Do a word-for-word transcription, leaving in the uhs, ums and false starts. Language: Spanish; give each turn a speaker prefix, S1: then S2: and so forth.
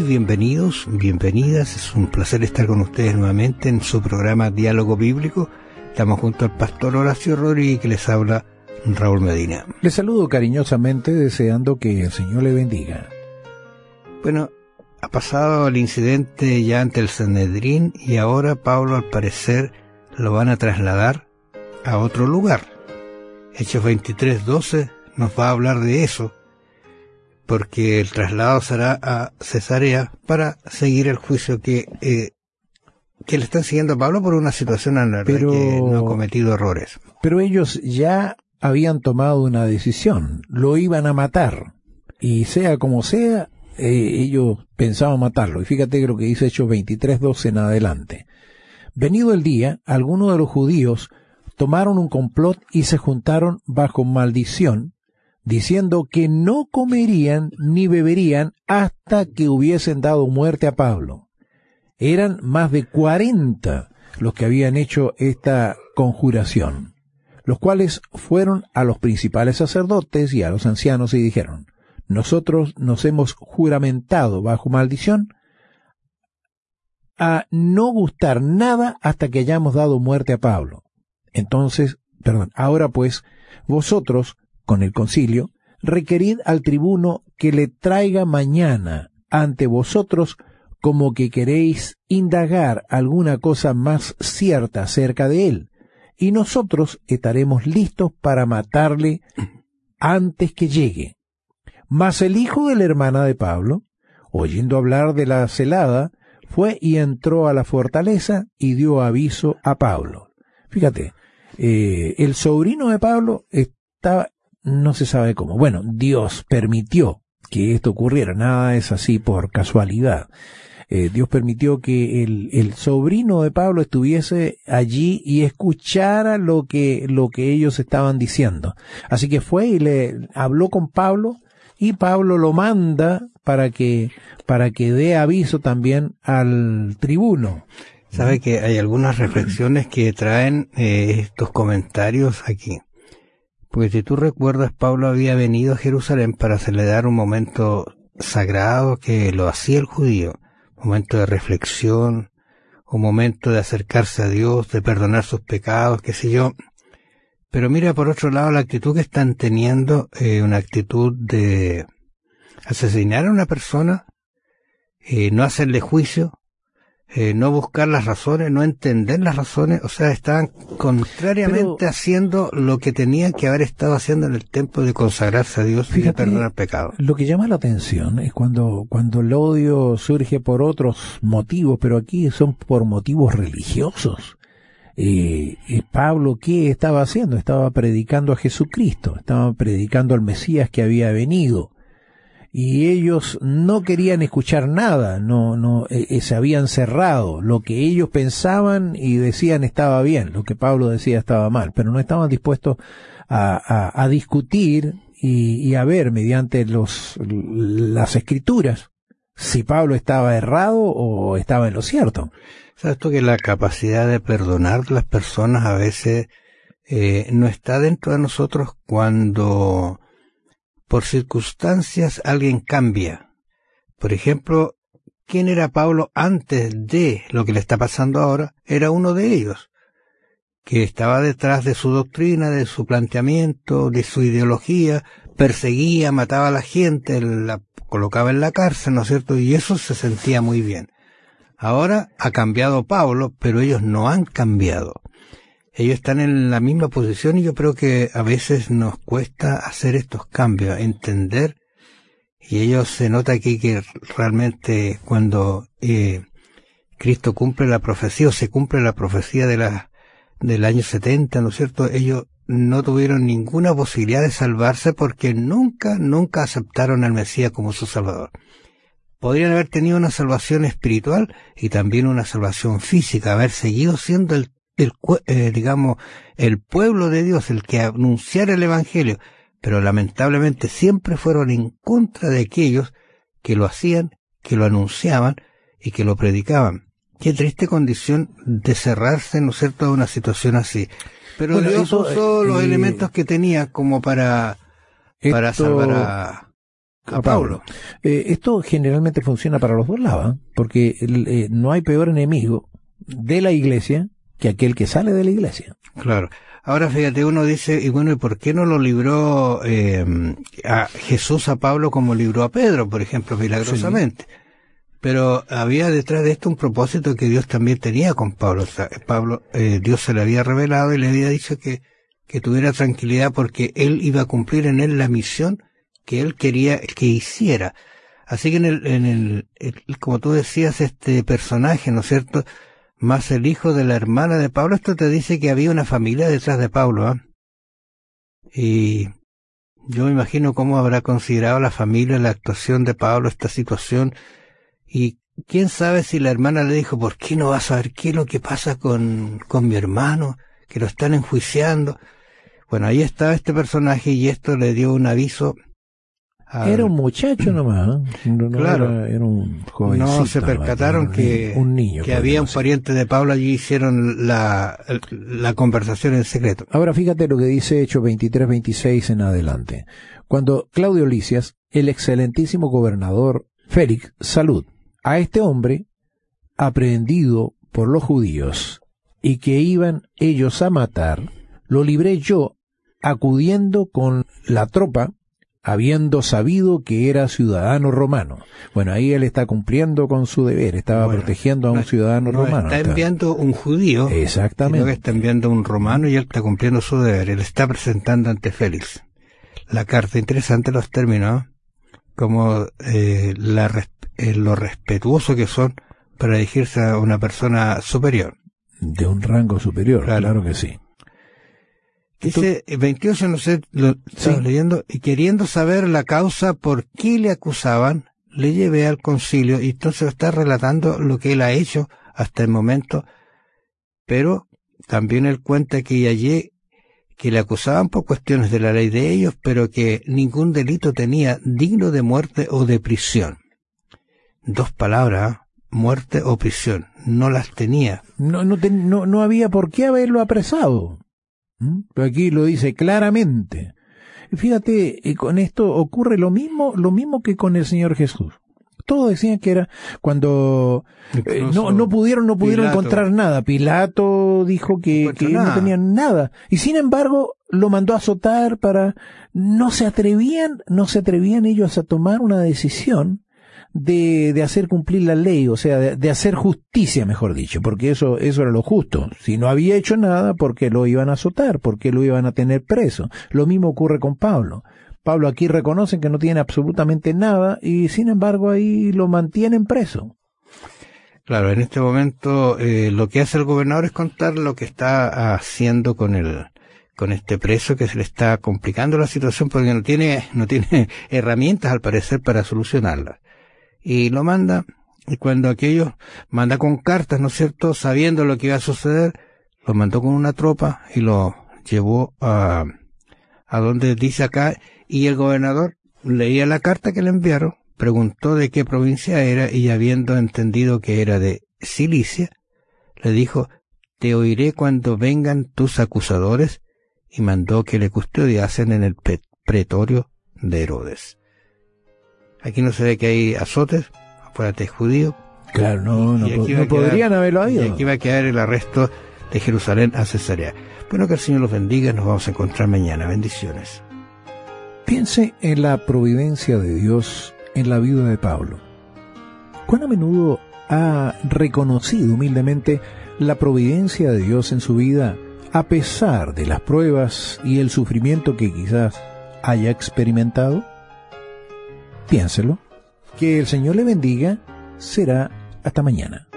S1: bienvenidos, bienvenidas. Es un placer estar con ustedes nuevamente en su programa Diálogo Bíblico. Estamos junto al pastor Horacio Rodríguez, que les habla Raúl Medina.
S2: Les saludo cariñosamente, deseando que el Señor le bendiga.
S1: Bueno, ha pasado el incidente ya ante el Sanedrín y ahora Pablo, al parecer, lo van a trasladar a otro lugar. Hechos veintitrés doce nos va a hablar de eso, porque el traslado será a Cesarea para seguir el juicio que eh, que le están siguiendo a Pablo por una situación en la
S2: pero,
S1: que no ha cometido errores.
S2: Pero ellos ya habían tomado una decisión, lo iban a matar, y sea como sea, eh, ellos pensaban matarlo. Y fíjate lo que dice Hechos veintitrés doce en adelante. Venido el día, algunos de los judíos tomaron un complot y se juntaron bajo maldición, diciendo que no comerían ni beberían hasta que hubiesen dado muerte a Pablo. Eran más de cuarenta los que habían hecho esta conjuración, los cuales fueron a los principales sacerdotes y a los ancianos y dijeron: nosotros nos hemos juramentado bajo maldición a no gustar nada hasta que hayamos dado muerte a Pablo. Entonces, perdón, ahora pues, vosotros, con el concilio, requerid al tribuno que le traiga mañana ante vosotros, como que queréis indagar alguna cosa más cierta acerca de él, y nosotros estaremos listos para matarle antes que llegue. Mas el hijo de la hermana de Pablo, oyendo hablar de la celada, fue y entró a la fortaleza y dio aviso a Pablo. Fíjate, eh, el sobrino de Pablo estaba, no se sabe cómo. Bueno, Dios permitió que esto ocurriera, nada es así por casualidad. Eh, Dios permitió que el, el sobrino de Pablo estuviese allí y escuchara lo que, lo que ellos estaban diciendo. Así que fue y le habló con Pablo, y Pablo lo manda para que, para que dé aviso también al tribuno.
S1: Sabe que hay algunas reflexiones que traen eh, estos comentarios aquí. Pues si tú recuerdas, Pablo había venido a Jerusalén para celebrar un momento sagrado que lo hacía el judío, un momento de reflexión, un momento de acercarse a Dios, de perdonar sus pecados, qué sé yo. Pero mira, por otro lado, la actitud que están teniendo, eh, una actitud de asesinar a una persona, eh, no hacerle juicio, Eh, no buscar las razones, no entender las razones, o sea, estaban contrariamente Pero, haciendo lo que tenían que haber estado haciendo en el templo de consagrarse a Dios, fíjate, y de perdonar pecados.
S2: Lo que llama la atención es cuando, cuando el odio surge por otros motivos, pero aquí son por motivos religiosos. Eh, eh, Pablo, ¿qué estaba haciendo? Estaba predicando a Jesucristo, estaba predicando al Mesías que había venido. Y ellos no querían escuchar nada, no, no, eh, se habían cerrado. Lo que ellos pensaban y decían estaba bien, lo que Pablo decía estaba mal, pero no estaban dispuestos a, a, a discutir y, y a ver mediante los, las escrituras si Pablo estaba errado o estaba en lo cierto.
S1: ¿Sabes tú que la capacidad de perdonar a las personas a veces eh, no está dentro de nosotros cuando por circunstancias alguien cambia? Por ejemplo, ¿quién era Pablo antes de lo que le está pasando ahora? Era uno de ellos, que estaba detrás de su doctrina, de su planteamiento, de su ideología, perseguía, mataba a la gente, la colocaba en la cárcel, ¿no es cierto? Y eso se sentía muy bien. Ahora ha cambiado Pablo, pero ellos no han cambiado. Ellos están en la misma posición y yo creo que a veces nos cuesta hacer estos cambios, entender, y ellos se nota aquí que realmente cuando eh, Cristo cumple la profecía o se cumple la profecía de la, del año setenta, ¿no es cierto? Ellos no tuvieron ninguna posibilidad de salvarse porque nunca, nunca aceptaron al Mesías como su Salvador. Podrían haber tenido una salvación espiritual y también una salvación física, haber seguido siendo el El, eh, digamos, el pueblo de Dios, el que anunciara el Evangelio, pero lamentablemente siempre fueron en contra de aquellos que lo hacían, que lo anunciaban y que lo predicaban. Qué triste condición de cerrarse, ¿no es cierto?, a una situación así. Pero bueno, Dios usó eh, los eh, elementos que tenía como para, para salvar a...
S2: a, a Pablo. Pablo. Eh, esto generalmente funciona para los dos lados, ¿eh? Porque eh, no hay peor enemigo de la iglesia que aquel que sale de la iglesia.
S1: Claro. Ahora fíjate, uno dice, y bueno, ¿y por qué no lo libró eh, a Jesús a Pablo como libró a Pedro, por ejemplo, milagrosamente? Sí. Pero había detrás de esto un propósito que Dios también tenía con Pablo. O sea, Pablo, eh, Dios se le había revelado y le había dicho que, que tuviera tranquilidad porque él iba a cumplir en él la misión que él quería que hiciera. Así que en el, en el, el como tú decías, este personaje, ¿no es cierto?, más el hijo de la hermana de Pablo, esto te dice que había una familia detrás de Pablo, ¿eh? Y yo me imagino cómo habrá considerado la familia la actuación de Pablo, esta situación, y quién sabe si la hermana le dijo, ¿por qué no vas a ver qué es lo que pasa con, con mi hermano, que lo están enjuiciando? Bueno, ahí estaba este personaje y esto le dio un aviso. Al...
S2: Era un muchacho nomás, ¿eh? no,
S1: claro,
S2: era, era un jovencito.
S1: No se percataron
S2: nomás,
S1: que,
S2: un niño,
S1: que había un pariente de Pablo allí, hicieron la, la conversación en secreto.
S2: Ahora fíjate lo que dice Hechos veintitrés veintiséis en adelante. Cuando Claudio Lisias, el excelentísimo gobernador Félix, salud a este hombre aprehendido por los judíos y que iban ellos a matar, lo libré yo acudiendo con la tropa, habiendo sabido que era ciudadano romano. Bueno, ahí él está cumpliendo con su deber, estaba bueno, protegiendo a un no, ciudadano
S1: no
S2: romano.
S1: Está enviando un judío,
S2: exactamente,
S1: sino que está enviando un romano y él está cumpliendo su deber. Él está presentando ante Félix la carta. Interesante los términos, como eh, la, eh, lo respetuoso que son para dirigirse a una persona superior.
S2: De un rango superior, claro, claro que sí.
S1: Dice veintiocho, no sé, lo estaba sí. leyendo, y queriendo saber la causa por qué le acusaban, le llevé al concilio, y entonces está relatando lo que él ha hecho hasta el momento, pero también él cuenta que allí, que le acusaban por cuestiones de la ley de ellos, pero que ningún delito tenía digno de muerte o de prisión. Dos palabras, ¿eh? Muerte o prisión, no las tenía.
S2: No, no, te, no, no había por qué haberlo apresado. Pero aquí lo dice claramente. Fíjate, con esto ocurre lo mismo, lo mismo que con el Señor Jesús. Todos decían que era cuando eh, no, no pudieron, no pudieron Pilato. encontrar nada. Pilato dijo que, que no tenían nada. Y sin embargo, lo mandó a azotar para, no se atrevían, no se atrevían ellos a tomar una decisión de, de hacer cumplir la ley, o sea, de, de hacer justicia, mejor dicho, porque eso, eso era lo justo. Si no había hecho nada, ¿por qué lo iban a azotar? ¿Por qué lo iban a tener preso? Lo mismo ocurre con Pablo. Pablo aquí reconocen que no tiene absolutamente nada y sin embargo ahí lo mantienen preso.
S1: Claro, en este momento eh, lo que hace el gobernador es contar lo que está haciendo con el con este preso, que se le está complicando la situación porque no tiene no tiene herramientas al parecer para solucionarla. Y lo manda, y cuando aquello manda con cartas, ¿no es cierto?, sabiendo lo que iba a suceder, lo mandó con una tropa y lo llevó a, a donde dice acá, y el gobernador leía la carta que le enviaron, preguntó de qué provincia era, y habiendo entendido que era de Cilicia, le dijo, te oiré cuando vengan tus acusadores, y mandó que le custodiasen en el pretorio de Herodes. Aquí no se ve que hay azotes, acuérdate, es judío.
S2: Claro, no, no, no quedar, podrían haberlo habido.
S1: Y aquí va a quedar el arresto de Jerusalén a Cesarea. Bueno, que el Señor los bendiga, nos vamos a encontrar mañana. Bendiciones.
S2: Piense en la providencia de Dios en la vida de Pablo. ¿Cuán a menudo ha reconocido humildemente la providencia de Dios en su vida, a pesar de las pruebas y el sufrimiento que quizás haya experimentado? Piénselo. Que el Señor le bendiga. Será hasta mañana.